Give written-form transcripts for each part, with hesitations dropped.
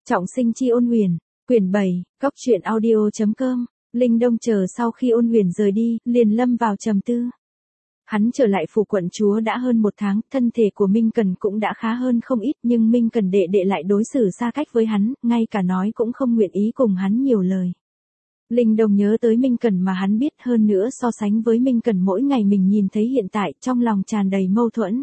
Trọng sinh chi Ôn Huyền, quyển 7, góc truyện audio.com. Linh Đông chờ sau khi Ôn Huyền rời đi, liền lâm vào trầm tư. Hắn trở lại phủ quận chúa đã hơn một tháng, thân thể của Minh Cần cũng đã khá hơn không ít, nhưng Minh Cần đệ đệ lại đối xử xa cách với hắn, ngay cả nói cũng không nguyện ý cùng hắn nhiều lời. Linh Đông nhớ tới Minh Cần mà hắn biết, hơn nữa so sánh với Minh Cần mỗi ngày mình nhìn thấy hiện tại, trong lòng tràn đầy mâu thuẫn.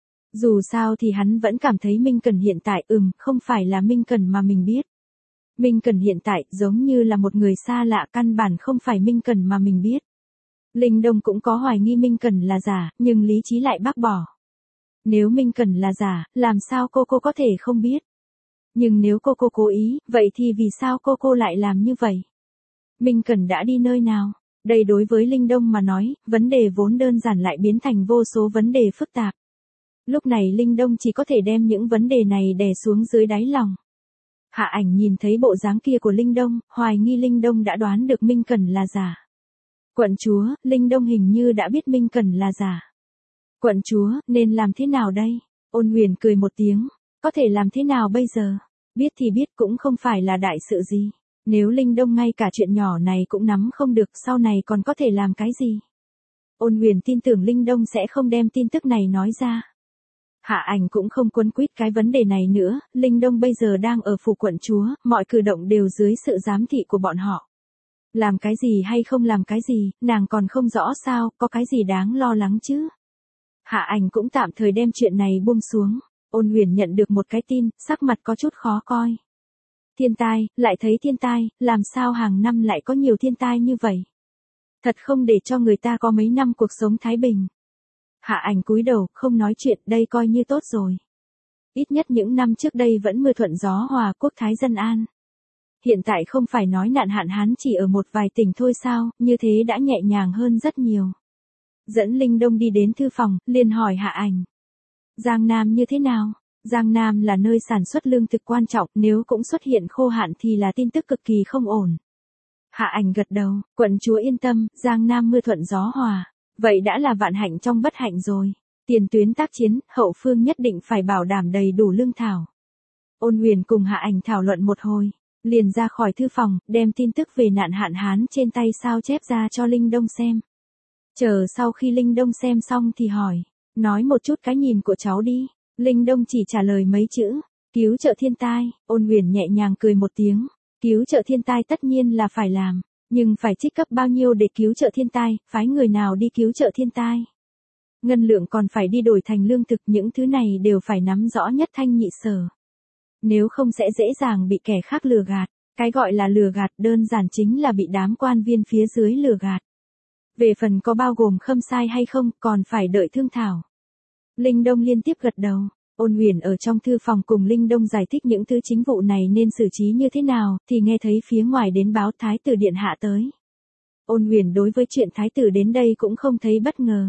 Dù sao thì hắn vẫn cảm thấy Minh Cần hiện tại không phải là Minh Cần mà mình biết. Minh Cần hiện tại giống như là một người xa lạ, căn bản không phải Minh Cần mà mình biết. Linh Đông cũng có hoài nghi Minh Cần là giả, nhưng lý trí lại bác bỏ. Nếu Minh Cần là giả, làm sao cô có thể không biết? Nhưng nếu cô cố ý, vậy thì vì sao cô lại làm như vậy? Minh Cần đã đi nơi nào? Đây đối với Linh Đông mà nói, vấn đề vốn đơn giản lại biến thành vô số vấn đề phức tạp. Lúc này Linh Đông chỉ có thể đem những vấn đề này đè xuống dưới đáy lòng. Hạ Ảnh nhìn thấy bộ dáng kia của Linh Đông, hoài nghi Linh Đông đã đoán được Minh Cần là giả. Quận chúa, Linh Đông hình như đã biết Minh Cần là giả. Quận chúa, nên làm thế nào đây? Ôn Huyền cười một tiếng, có thể làm thế nào bây giờ? Biết thì biết cũng không phải là đại sự gì. Nếu Linh Đông ngay cả chuyện nhỏ này cũng nắm không được, sau này còn có thể làm cái gì? Ôn Huyền tin tưởng Linh Đông sẽ không đem tin tức này nói ra. Hạ Ảnh cũng không quấn quýt cái vấn đề này nữa, Linh Đông bây giờ đang ở phủ quận chúa, mọi cử động đều dưới sự giám thị của bọn họ. Làm cái gì hay không làm cái gì, nàng còn không rõ sao, có cái gì đáng lo lắng chứ? Hạ Ảnh cũng tạm thời đem chuyện này buông xuống. Ôn Huyền nhận được một cái tin, sắc mặt có chút khó coi. Thiên tai, lại thấy thiên tai, làm sao hàng năm lại có nhiều thiên tai như vậy? Thật không để cho người ta có mấy năm cuộc sống thái bình. Hạ Ảnh cúi đầu, không nói chuyện, đây coi như tốt rồi. Ít nhất những năm trước đây vẫn mưa thuận gió hòa, quốc thái dân an. Hiện tại không phải nói nạn hạn hán chỉ ở một vài tỉnh thôi sao, như thế đã nhẹ nhàng hơn rất nhiều. Dẫn Linh Đông đi đến thư phòng, liền hỏi Hạ Ảnh. Giang Nam như thế nào? Giang Nam là nơi sản xuất lương thực quan trọng, nếu cũng xuất hiện khô hạn thì là tin tức cực kỳ không ổn. Hạ Ảnh gật đầu, quận chúa yên tâm, Giang Nam mưa thuận gió hòa. Vậy đã là vạn hạnh trong bất hạnh rồi. Tiền tuyến tác chiến, hậu phương nhất định phải bảo đảm đầy đủ lương thảo. Ôn Huyền cùng Hạ Ảnh thảo luận một hồi, liền ra khỏi thư phòng, đem tin tức về nạn hạn hán trên tay sao chép ra cho Linh Đông xem. Chờ sau khi Linh Đông xem xong thì hỏi, nói một chút cái nhìn của cháu đi. Linh Đông chỉ trả lời mấy chữ, cứu trợ thiên tai. Ôn Huyền nhẹ nhàng cười một tiếng, cứu trợ thiên tai tất nhiên là phải làm. Nhưng phải trích cấp bao nhiêu để cứu trợ thiên tai, phái người nào đi cứu trợ thiên tai. Ngân lượng còn phải đi đổi thành lương thực, những thứ này đều phải nắm rõ nhất thanh nhị sở. Nếu không sẽ dễ dàng bị kẻ khác lừa gạt. Cái gọi là lừa gạt đơn giản chính là bị đám quan viên phía dưới lừa gạt. Về phần có bao gồm khâm sai hay không, còn phải đợi thương thảo. Linh Đông liên tiếp gật đầu. Ôn Huyền ở trong thư phòng cùng Linh Đông giải thích những thứ chính vụ này nên xử trí như thế nào, thì nghe thấy phía ngoài đến báo Thái tử điện hạ tới. Ôn Huyền đối với chuyện Thái tử đến đây cũng không thấy bất ngờ.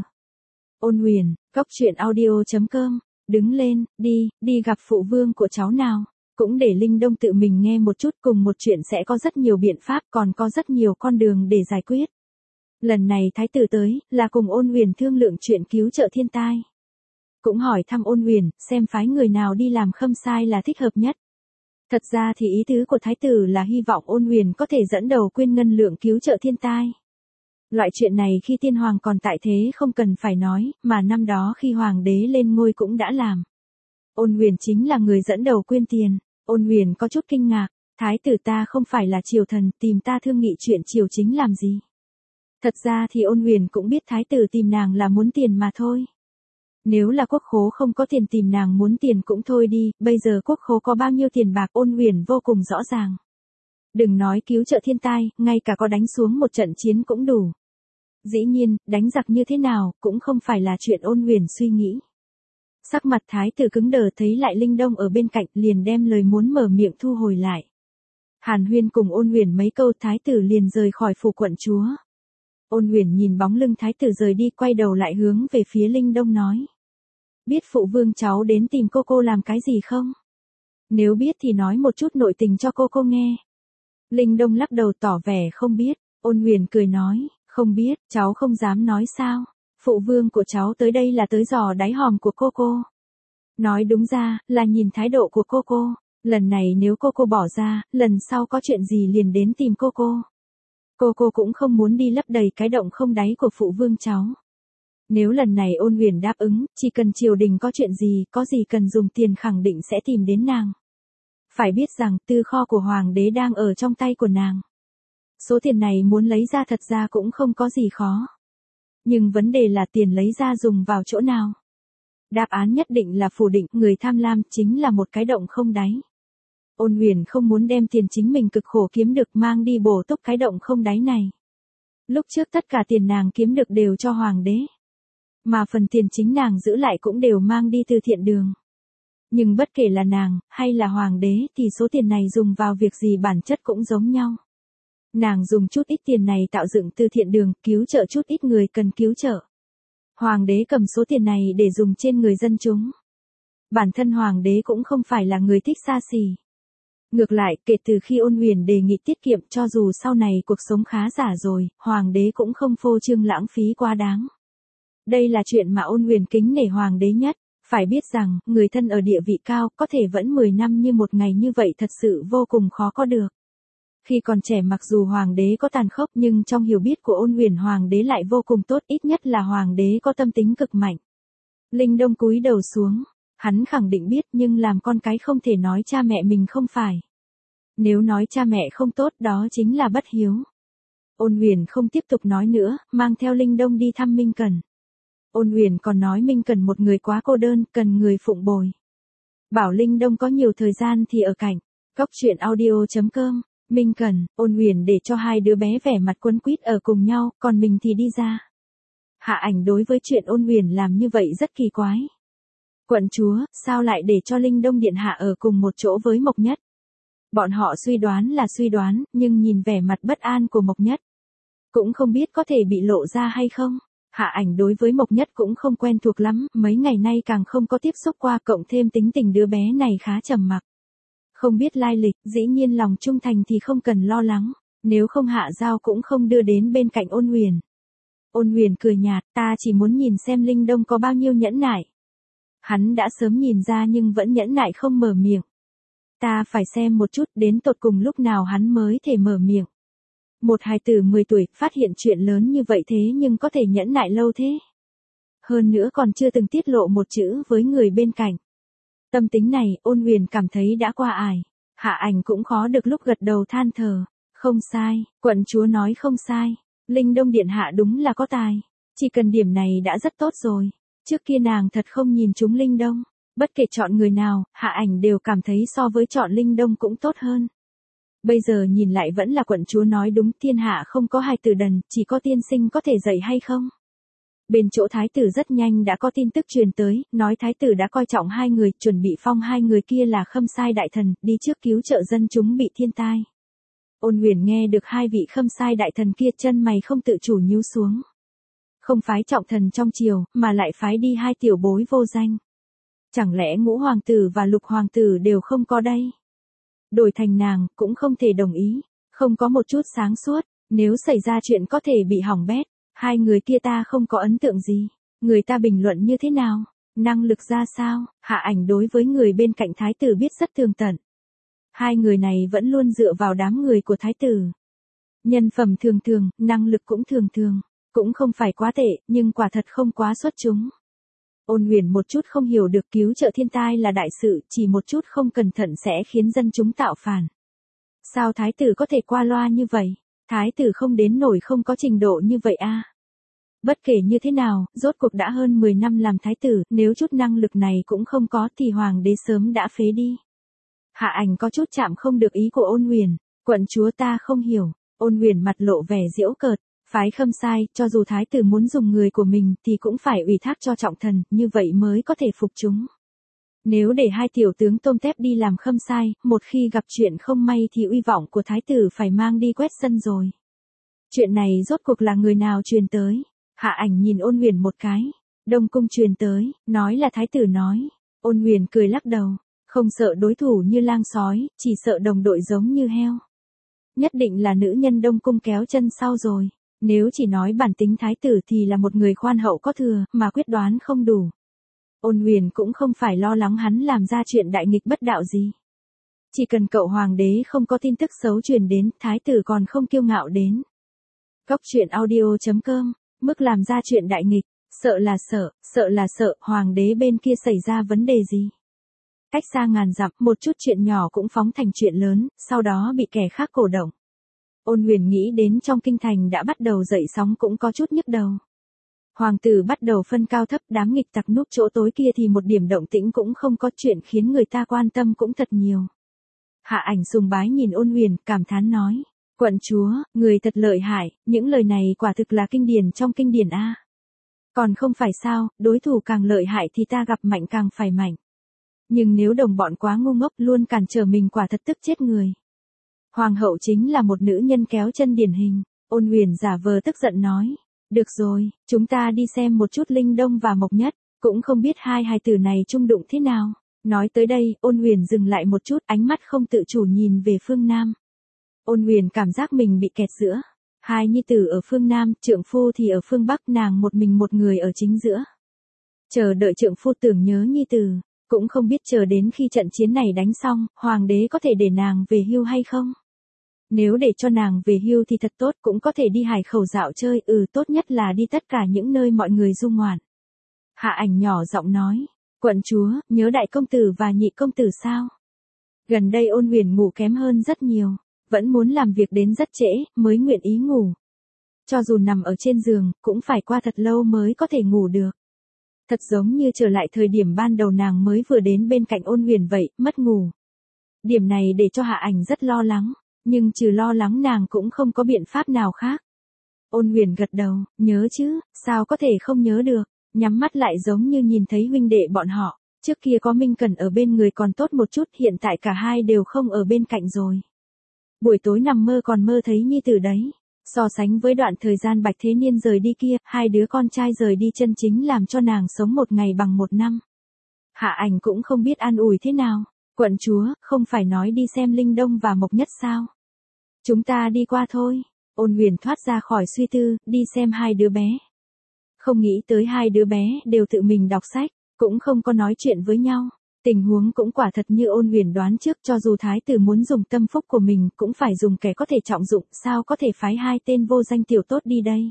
Ôn Huyền, góc truyện audio.com, đứng lên, đi gặp phụ vương của cháu nào. Cũng để Linh Đông tự mình nghe một chút, cùng một chuyện sẽ có rất nhiều biện pháp, còn có rất nhiều con đường để giải quyết. Lần này Thái tử tới, là cùng Ôn Huyền thương lượng chuyện cứu trợ thiên tai. Cũng hỏi thăm Ôn Huyền, xem phái người nào đi làm khâm sai là thích hợp nhất. Thật ra thì ý tứ của Thái tử là hy vọng Ôn Huyền có thể dẫn đầu quyên ngân lượng cứu trợ thiên tai. Loại chuyện này khi tiên hoàng còn tại thế không cần phải nói, mà năm đó khi hoàng đế lên ngôi cũng đã làm. Ôn Huyền chính là người dẫn đầu quyên tiền. Ôn Huyền có chút kinh ngạc, Thái tử ta không phải là triều thần, tìm ta thương nghị chuyện triều chính làm gì. Thật ra thì Ôn Huyền cũng biết Thái tử tìm nàng là muốn tiền mà thôi. Nếu là quốc khố không có tiền tìm nàng muốn tiền cũng thôi đi, bây giờ quốc khố có bao nhiêu tiền bạc Ôn Huyền vô cùng rõ ràng. Đừng nói cứu trợ thiên tai, ngay cả có đánh xuống một trận chiến cũng đủ. Dĩ nhiên, đánh giặc như thế nào, cũng không phải là chuyện Ôn Huyền suy nghĩ. Sắc mặt Thái tử cứng đờ, thấy lại Linh Đông ở bên cạnh, liền đem lời muốn mở miệng thu hồi lại. Hàn huyên cùng Ôn Huyền mấy câu, Thái tử liền rời khỏi phủ quận chúa. Ôn Huyền nhìn bóng lưng Thái tử rời đi, quay đầu lại hướng về phía Linh Đông nói. Biết phụ vương cháu đến tìm cô làm cái gì không? Nếu biết thì nói một chút nội tình cho cô nghe. Linh Đông lắc đầu tỏ vẻ không biết. Ôn Huyền cười nói, không biết, cháu không dám nói sao. Phụ vương của cháu tới đây là tới dò đáy hòm của cô. Nói đúng ra, là nhìn thái độ của cô. Lần này nếu cô bỏ ra, lần sau có chuyện gì liền đến tìm cô. Cô cũng không muốn đi lấp đầy cái động không đáy của phụ vương cháu. Nếu lần này Ôn Huyền đáp ứng, chỉ cần triều đình có chuyện gì, có gì cần dùng tiền khẳng định sẽ tìm đến nàng. Phải biết rằng tư kho của hoàng đế đang ở trong tay của nàng. Số tiền này muốn lấy ra thật ra cũng không có gì khó. Nhưng vấn đề là tiền lấy ra dùng vào chỗ nào. Đáp án nhất định là phủ định, người tham lam chính là một cái động không đáy. Ôn Huyền không muốn đem tiền chính mình cực khổ kiếm được mang đi bổ túc cái động không đáy này. Lúc trước tất cả tiền nàng kiếm được đều cho hoàng đế. Mà phần tiền chính nàng giữ lại cũng đều mang đi từ thiện đường. Nhưng bất kể là nàng, hay là hoàng đế thì số tiền này dùng vào việc gì bản chất cũng giống nhau. Nàng dùng chút ít tiền này tạo dựng từ thiện đường, cứu trợ chút ít người cần cứu trợ. Hoàng đế cầm số tiền này để dùng trên người dân chúng. Bản thân hoàng đế cũng không phải là người thích xa xỉ. Ngược lại, kể từ khi Ôn Huyền đề nghị tiết kiệm cho dù sau này cuộc sống khá giả rồi, hoàng đế cũng không phô trương lãng phí quá đáng. Đây là chuyện mà Ôn Huyền kính nể hoàng đế nhất. Phải biết rằng, người thân ở địa vị cao, có thể vẫn 10 năm như một ngày như vậy thật sự vô cùng khó có được. Khi còn trẻ mặc dù hoàng đế có tàn khốc nhưng trong hiểu biết của Ôn Huyền hoàng đế lại vô cùng tốt, ít nhất là hoàng đế có tâm tính cực mạnh. Linh Đông cúi đầu xuống, hắn khẳng định biết nhưng làm con cái không thể nói cha mẹ mình không phải. Nếu nói cha mẹ không tốt đó chính là bất hiếu. Ôn Huyền không tiếp tục nói nữa, mang theo Linh Đông đi thăm Minh Cẩn. Ôn Huyền còn nói Minh Cẩn một người quá cô đơn, cần người phụng bồi. Bảo Linh Đông có nhiều thời gian thì ở cạnh. Góc truyện audio.com. Minh Cẩn, Ôn Huyền để cho hai đứa bé vẻ mặt quấn quýt ở cùng nhau, còn mình thì đi ra. Hạ Ảnh đối với chuyện Ôn Huyền làm như vậy rất kỳ quái. Quận chúa, sao lại để cho Linh Đông điện hạ ở cùng một chỗ với Mộc Nhất? Bọn họ suy đoán là suy đoán, nhưng nhìn vẻ mặt bất an của Mộc Nhất, cũng không biết có thể bị lộ ra hay không. Hạ Ảnh đối với Mộc Nhất cũng không quen thuộc lắm, mấy ngày nay càng không có tiếp xúc qua, cộng thêm tính tình đứa bé này khá trầm mặc. Không biết lai lịch, dĩ nhiên lòng trung thành thì không cần lo lắng, nếu không Hạ Giao cũng không đưa đến bên cạnh Ôn Huyền. Ôn Huyền cười nhạt, ta chỉ muốn nhìn xem Linh Đông có bao nhiêu nhẫn nại. Hắn đã sớm nhìn ra nhưng vẫn nhẫn nại không mở miệng. Ta phải xem một chút đến tột cùng lúc nào hắn mới thể mở miệng. Một hài tử 10 tuổi phát hiện chuyện lớn như vậy thế nhưng có thể nhẫn nại lâu thế. Hơn nữa còn chưa từng tiết lộ một chữ với người bên cạnh. Tâm tính này, Ôn Huyền cảm thấy đã qua ải. Hạ Ảnh cũng khó được lúc gật đầu than thở. Không sai, quận chúa nói không sai. Linh Đông điện hạ đúng là có tài. Chỉ cần điểm này đã rất tốt rồi. Trước kia nàng thật không nhìn chúng Linh Đông. Bất kể chọn người nào, Hạ Ảnh đều cảm thấy so với chọn Linh Đông cũng tốt hơn. Bây giờ nhìn lại vẫn là quận chúa nói đúng, thiên hạ không có hài tử đần, chỉ có tiên sinh có thể dạy hay không. Bên chỗ thái tử rất nhanh đã có tin tức truyền tới, nói thái tử đã coi trọng hai người, chuẩn bị phong hai người kia là Khâm Sai đại thần, đi trước cứu trợ dân chúng bị thiên tai. Ôn Huyền nghe được hai vị Khâm Sai đại thần kia chân mày không tự chủ nhíu xuống. Không phái trọng thần trong triều, mà lại phái đi hai tiểu bối vô danh. Chẳng lẽ Ngũ hoàng tử và Lục hoàng tử đều không có đây? Đổi thành nàng, cũng không thể đồng ý, không có một chút sáng suốt, nếu xảy ra chuyện có thể bị hỏng bét, hai người kia ta không có ấn tượng gì, người ta bình luận như thế nào, năng lực ra sao, Hạ Ảnh đối với người bên cạnh thái tử biết rất tường tận. Hai người này vẫn luôn dựa vào đám người của thái tử. Nhân phẩm thường thường, năng lực cũng thường thường, cũng không phải quá tệ, nhưng quả thật không quá xuất chúng. Ôn Huyền một chút không hiểu được cứu trợ thiên tai là đại sự, chỉ một chút không cẩn thận sẽ khiến dân chúng tạo phản. Sao thái tử có thể qua loa như vậy? Thái tử không đến nổi không có trình độ như vậy a. Bất kể như thế nào, rốt cuộc đã hơn 10 năm làm thái tử, nếu chút năng lực này cũng không có thì hoàng đế sớm đã phế đi. Hạ Ảnh có chút chạm không được ý của Ôn Huyền, quận chúa ta không hiểu. Ôn Huyền mặt lộ vẻ giễu cợt. Phái Khâm Sai, cho dù thái tử muốn dùng người của mình thì cũng phải ủy thác cho trọng thần, như vậy mới có thể phục chúng. Nếu để hai tiểu tướng tôm tép đi làm Khâm Sai, một khi gặp chuyện không may thì uy vọng của thái tử phải mang đi quét sân rồi. Chuyện này rốt cuộc là người nào truyền tới? Hạ Ảnh nhìn Ôn Huyền một cái. Đông cung truyền tới, nói là thái tử nói. Ôn Huyền cười lắc đầu, không sợ đối thủ như lang sói, chỉ sợ đồng đội giống như heo. Nhất định là nữ nhân Đông cung kéo chân sau rồi. Nếu chỉ nói bản tính thái tử thì là một người khoan hậu có thừa, mà quyết đoán không đủ. Ôn Huyền cũng không phải lo lắng hắn làm ra chuyện đại nghịch bất đạo gì. Chỉ cần cậu hoàng đế không có tin tức xấu truyền đến, thái tử còn không kiêu ngạo đến. Góc truyện audio.com, mức làm ra chuyện đại nghịch, sợ là sợ, hoàng đế bên kia xảy ra vấn đề gì. Cách xa ngàn dặm, một chút chuyện nhỏ cũng phóng thành chuyện lớn, sau đó bị kẻ khác cổ động. Ôn Huyền nghĩ đến trong kinh thành đã bắt đầu dậy sóng cũng có chút nhức đầu. Hoàng tử bắt đầu phân cao thấp, đám nghịch tặc núp chỗ tối kia thì một điểm động tĩnh cũng không có, chuyện khiến người ta quan tâm cũng thật nhiều. Hạ Ảnh sùng bái nhìn Ôn Huyền, cảm thán nói. Quận chúa, người thật lợi hại, những lời này quả thực là kinh điển trong kinh điển a. Còn không phải sao, đối thủ càng lợi hại thì ta gặp mạnh càng phải mạnh. Nhưng nếu đồng bọn quá ngu ngốc luôn cản trở mình quả thật tức chết người. Hoàng hậu chính là một nữ nhân kéo chân điển hình. Ôn Huyền giả vờ tức giận nói. Được rồi, chúng ta đi xem một chút Linh Đông và Mộc Nhất, cũng không biết hai hài tử này chung đụng thế nào. Nói tới đây, Ôn Huyền dừng lại một chút, ánh mắt không tự chủ nhìn về phương Nam. Ôn Huyền cảm giác mình bị kẹt giữa. Hai nhi tử ở phương Nam, trượng phu thì ở phương Bắc, nàng một mình một người ở chính giữa. Chờ đợi trượng phu tưởng nhớ nhi tử, cũng không biết chờ đến khi trận chiến này đánh xong, hoàng đế có thể để nàng về hưu hay không. Nếu để cho nàng về hưu thì thật tốt, cũng có thể đi Hải Khẩu dạo chơi, tốt nhất là đi tất cả những nơi mọi người du ngoạn. Hạ Ảnh nhỏ giọng nói, quận chúa, nhớ đại công tử và nhị công tử sao? Gần đây Ôn Huyền ngủ kém hơn rất nhiều, vẫn muốn làm việc đến rất trễ, mới nguyện ý ngủ. Cho dù nằm ở trên giường, cũng phải qua thật lâu mới có thể ngủ được. Thật giống như trở lại thời điểm ban đầu nàng mới vừa đến bên cạnh Ôn Huyền vậy, mất ngủ. Điểm này để cho Hạ Ảnh rất lo lắng, nhưng trừ lo lắng nàng cũng không có biện pháp nào khác. Ôn Huyền gật đầu, nhớ chứ, sao có thể không nhớ được, nhắm mắt lại giống như nhìn thấy huynh đệ bọn họ, trước kia có Minh Cẩn ở bên người còn tốt một chút, hiện tại cả hai đều không ở bên cạnh rồi. Buổi tối nằm mơ còn mơ thấy nhi tử đấy. So sánh với đoạn thời gian Bạch Thế Niên rời đi kia, hai đứa con trai rời đi chân chính làm cho nàng sống một ngày bằng một năm. Hạ Ảnh cũng không biết an ủi thế nào. Quận chúa, không phải nói đi xem Linh Đông và Mộc Nhất sao? Chúng ta đi qua thôi. Ôn Huyền thoát ra khỏi suy tư, đi xem hai đứa bé. Không nghĩ tới hai đứa bé đều tự mình đọc sách, cũng không có nói chuyện với nhau. Tình huống cũng quả thật như Ôn Huyền đoán trước, cho dù thái tử muốn dùng tâm phúc của mình, cũng phải dùng kẻ có thể trọng dụng, sao có thể phái hai tên vô danh tiểu tốt đi đây.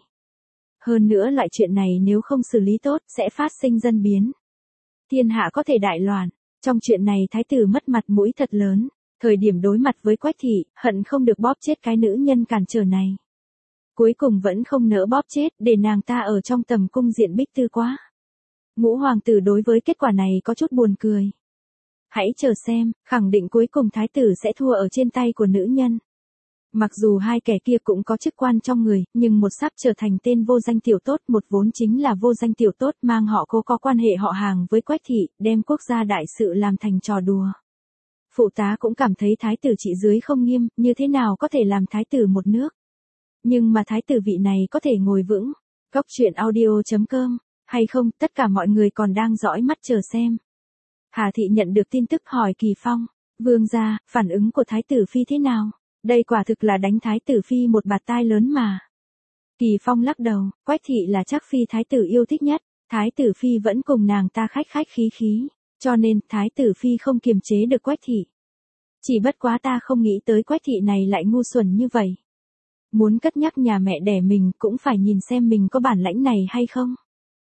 Hơn nữa loại chuyện này nếu không xử lý tốt, sẽ phát sinh dân biến. Thiên hạ có thể đại loạn. Trong chuyện này thái tử mất mặt mũi thật lớn, thời điểm đối mặt với Quách thị, hận không được bóp chết cái nữ nhân cản trở này. Cuối cùng vẫn không nỡ bóp chết, để nàng ta ở trong tầm cung diện bích tư quá. Ngũ hoàng tử đối với kết quả này có chút buồn cười. Hãy chờ xem, khẳng định cuối cùng thái tử sẽ thua ở trên tay của nữ nhân. Mặc dù hai kẻ kia cũng có chức quan trong người, nhưng một sắp trở thành tên vô danh tiểu tốt, một vốn chính là vô danh tiểu tốt mang họ Cố có quan hệ họ hàng với Quách thị, đem quốc gia đại sự làm thành trò đùa. Phụ tá cũng cảm thấy thái tử trị dưới không nghiêm, như thế nào có thể làm thái tử một nước. Nhưng mà thái tử vị này có thể ngồi vững. Góc truyện audio.com, hay không, tất cả mọi người còn đang dõi mắt chờ xem. Hà thị nhận được tin tức hỏi Kỳ Phong, vương gia, phản ứng của thái tử phi thế nào? Đây quả thực là đánh thái tử phi một bạt tai lớn mà. Kỳ Phong lắc đầu, Quách thị là chắc phi thái tử yêu thích nhất, thái tử phi vẫn cùng nàng ta khách khách khí khí, cho nên thái tử phi không kiềm chế được Quách thị. Chỉ bất quá ta không nghĩ tới Quách thị này lại ngu xuẩn như vậy. Muốn cất nhắc nhà mẹ đẻ mình cũng phải nhìn xem mình có bản lãnh này hay không.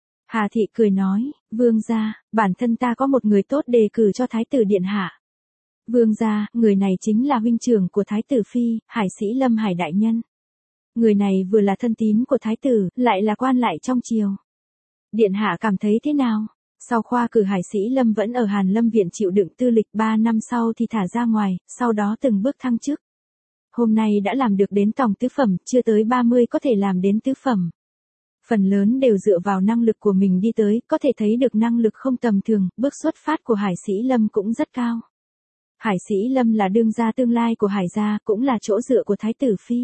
Hà thị cười nói, vương gia, bản thân ta có một người tốt đề cử cho thái tử điện hạ. Vương gia, người này chính là huynh trưởng của thái tử phi, Hải Sĩ Lâm Hải đại nhân. Người này vừa là thân tín của thái tử, lại là quan lại trong triều. Điện hạ cảm thấy thế nào? Sau khoa cử Hải Sĩ Lâm vẫn ở Hàn Lâm viện chịu đựng tư lịch 3 năm sau thì thả ra ngoài, sau đó từng bước thăng chức. Hôm nay đã làm được đến tòng tứ phẩm, chưa tới 30 có thể làm đến tứ phẩm. Phần lớn đều dựa vào năng lực của mình đi tới, có thể thấy được năng lực không tầm thường, bước xuất phát của Hải Sĩ Lâm cũng rất cao. Hải Sĩ Lâm là đương gia tương lai của Hải gia, cũng là chỗ dựa của thái tử phi.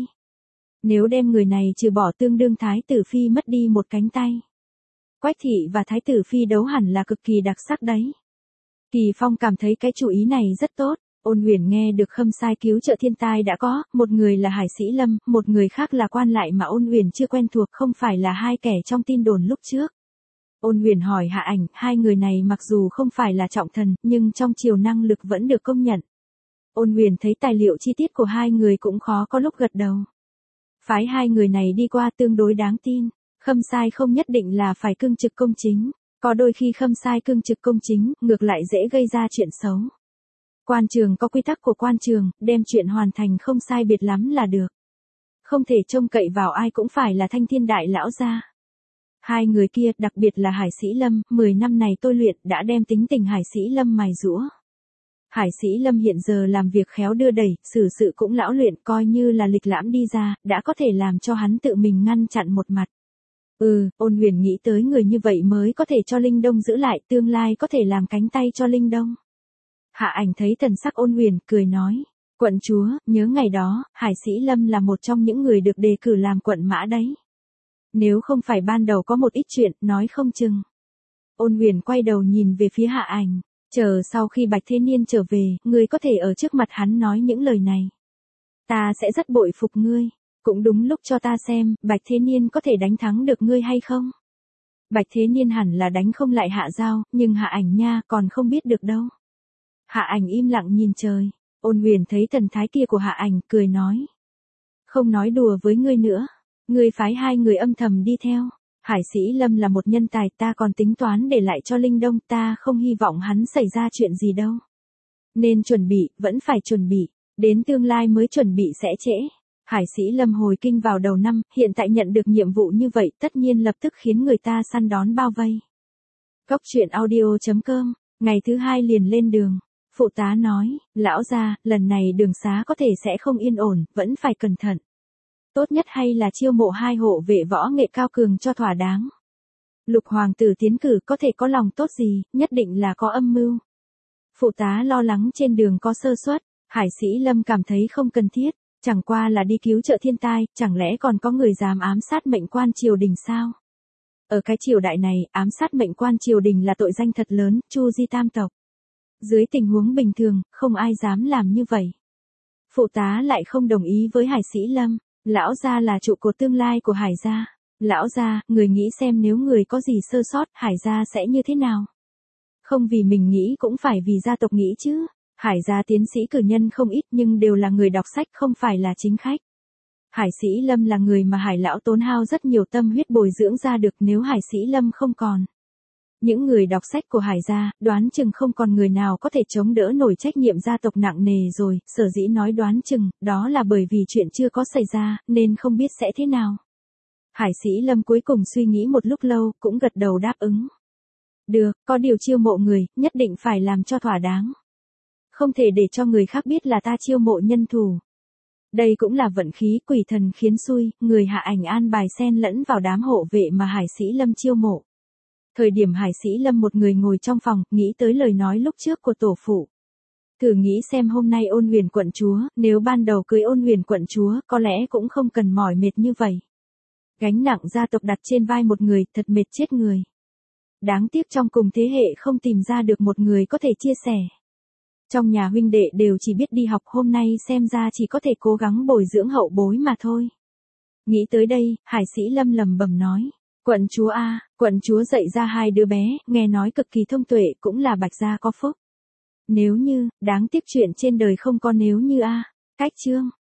Nếu đem người này trừ bỏ tương đương thái tử phi mất đi một cánh tay. Quách thị và thái tử phi đấu hẳn là cực kỳ đặc sắc đấy. Kỳ Phong cảm thấy cái chủ ý này rất tốt. Ôn Huyền nghe được Khâm Sai cứu trợ thiên tai đã có, một người là Hải Sĩ Lâm, một người khác là quan lại mà Ôn Huyền chưa quen thuộc, không phải là hai kẻ trong tin đồn lúc trước. Ôn Huyền hỏi Hạ Ảnh, hai người này mặc dù không phải là trọng thần, nhưng trong triều năng lực vẫn được công nhận. Ôn Huyền thấy tài liệu chi tiết của hai người cũng khó có lúc gật đầu. Phái hai người này đi qua tương đối đáng tin, Khâm Sai không nhất định là phải cương trực công chính, có đôi khi Khâm Sai cương trực công chính, ngược lại dễ gây ra chuyện xấu. Quan trường có quy tắc của quan trường, đem chuyện hoàn thành không sai biệt lắm là được. Không thể trông cậy vào ai cũng phải là thanh thiên đại lão gia. Hai người kia, đặc biệt là Hải Sĩ Lâm, 10 năm này tôi luyện đã đem tính tình Hải Sĩ Lâm mài giũa. Hải Sĩ Lâm hiện giờ làm việc khéo đưa đẩy, xử sự cũng lão luyện, coi như là lịch lãm đi ra, đã có thể làm cho hắn tự mình ngăn chặn một mặt. Ôn Huyền nghĩ tới người như vậy mới có thể cho Linh Đông giữ lại, tương lai có thể làm cánh tay cho Linh Đông. Hạ Ảnh thấy thần sắc Ôn Huyền, cười nói, quận chúa, nhớ ngày đó, Hải Sĩ Lâm là một trong những người được đề cử làm quận mã đấy. Nếu không phải ban đầu có một ít chuyện, nói không chừng. Ôn Huyền quay đầu nhìn về phía Hạ Ảnh, chờ sau khi Bạch Thế Niên trở về, ngươi có thể ở trước mặt hắn nói những lời này. Ta sẽ rất bội phục ngươi, cũng đúng lúc cho ta xem, Bạch Thế Niên có thể đánh thắng được ngươi hay không. Bạch Thế Niên hẳn là đánh không lại Hạ Giao, nhưng Hạ Ảnh nha, còn không biết được đâu. Hạ Ảnh im lặng nhìn trời, Ôn Huyền thấy thần thái kia của Hạ Ảnh, cười nói. Không nói đùa với ngươi nữa, ngươi phái hai người âm thầm đi theo. Hải Sĩ Lâm là một nhân tài, ta còn tính toán để lại cho Linh Đông, ta không hy vọng hắn xảy ra chuyện gì đâu. Nên chuẩn bị, vẫn phải chuẩn bị, đến tương lai mới chuẩn bị sẽ trễ. Hải Sĩ Lâm hồi kinh vào đầu năm, hiện tại nhận được nhiệm vụ như vậy tất nhiên lập tức khiến người ta săn đón bao vây. Cốc truyện audio.com, ngày thứ hai liền lên đường. Phụ tá nói, lão gia, lần này đường xá có thể sẽ không yên ổn, vẫn phải cẩn thận. Tốt nhất hay là chiêu mộ 2 hộ vệ võ nghệ cao cường cho thỏa đáng. Lục hoàng tử tiến cử có thể có lòng tốt gì, nhất định là có âm mưu. Phụ tá lo lắng trên đường có sơ suất, Hải Sĩ Lâm cảm thấy không cần thiết, chẳng qua là đi cứu trợ thiên tai, chẳng lẽ còn có người dám ám sát mệnh quan triều đình sao? Ở cái triều đại này, ám sát mệnh quan triều đình là tội danh thật lớn, chu di tam tộc. Dưới tình huống bình thường, không ai dám làm như vậy. Phụ tá lại không đồng ý với Hải Sĩ Lâm. Lão gia là trụ cột tương lai của Hải gia. Lão gia, người nghĩ xem nếu người có gì sơ sót, Hải gia sẽ như thế nào? Không vì mình nghĩ cũng phải vì gia tộc nghĩ chứ. Hải gia tiến sĩ cử nhân không ít nhưng đều là người đọc sách, không phải là chính khách. Hải Sĩ Lâm là người mà Hải lão tốn hao rất nhiều tâm huyết bồi dưỡng ra được, nếu Hải Sĩ Lâm không còn. Những người đọc sách của Hải gia, đoán chừng không còn người nào có thể chống đỡ nổi trách nhiệm gia tộc nặng nề rồi, sở dĩ nói đoán chừng, đó là bởi vì chuyện chưa có xảy ra, nên không biết sẽ thế nào. Hải Sĩ Lâm cuối cùng suy nghĩ một lúc lâu, cũng gật đầu đáp ứng. Được, có điều chiêu mộ người, nhất định phải làm cho thỏa đáng. Không thể để cho người khác biết là ta chiêu mộ nhân thủ. Đây cũng là vận khí quỷ thần khiến xui, người Hạ Ảnh an bài xen lẫn vào đám hộ vệ mà Hải Sĩ Lâm chiêu mộ. Thời điểm Hải Sĩ Lâm một người ngồi trong phòng, nghĩ tới lời nói lúc trước của tổ phụ. Thử nghĩ xem hôm nay Ôn Huyền quận chúa, nếu ban đầu cưới Ôn Huyền quận chúa, có lẽ cũng không cần mỏi mệt như vậy. Gánh nặng gia tộc đặt trên vai một người, thật mệt chết người. Đáng tiếc trong cùng thế hệ không tìm ra được một người có thể chia sẻ. Trong nhà huynh đệ đều chỉ biết đi học, hôm nay xem ra chỉ có thể cố gắng bồi dưỡng hậu bối mà thôi. Nghĩ tới đây, Hải Sĩ Lâm lẩm bẩm nói. Quận chúa a, quận chúa dạy ra 2 đứa bé, nghe nói cực kỳ thông tuệ, cũng là Bạch gia có phúc. Nếu như, đáng tiếc chuyện trên đời không có nếu như a. Cách chương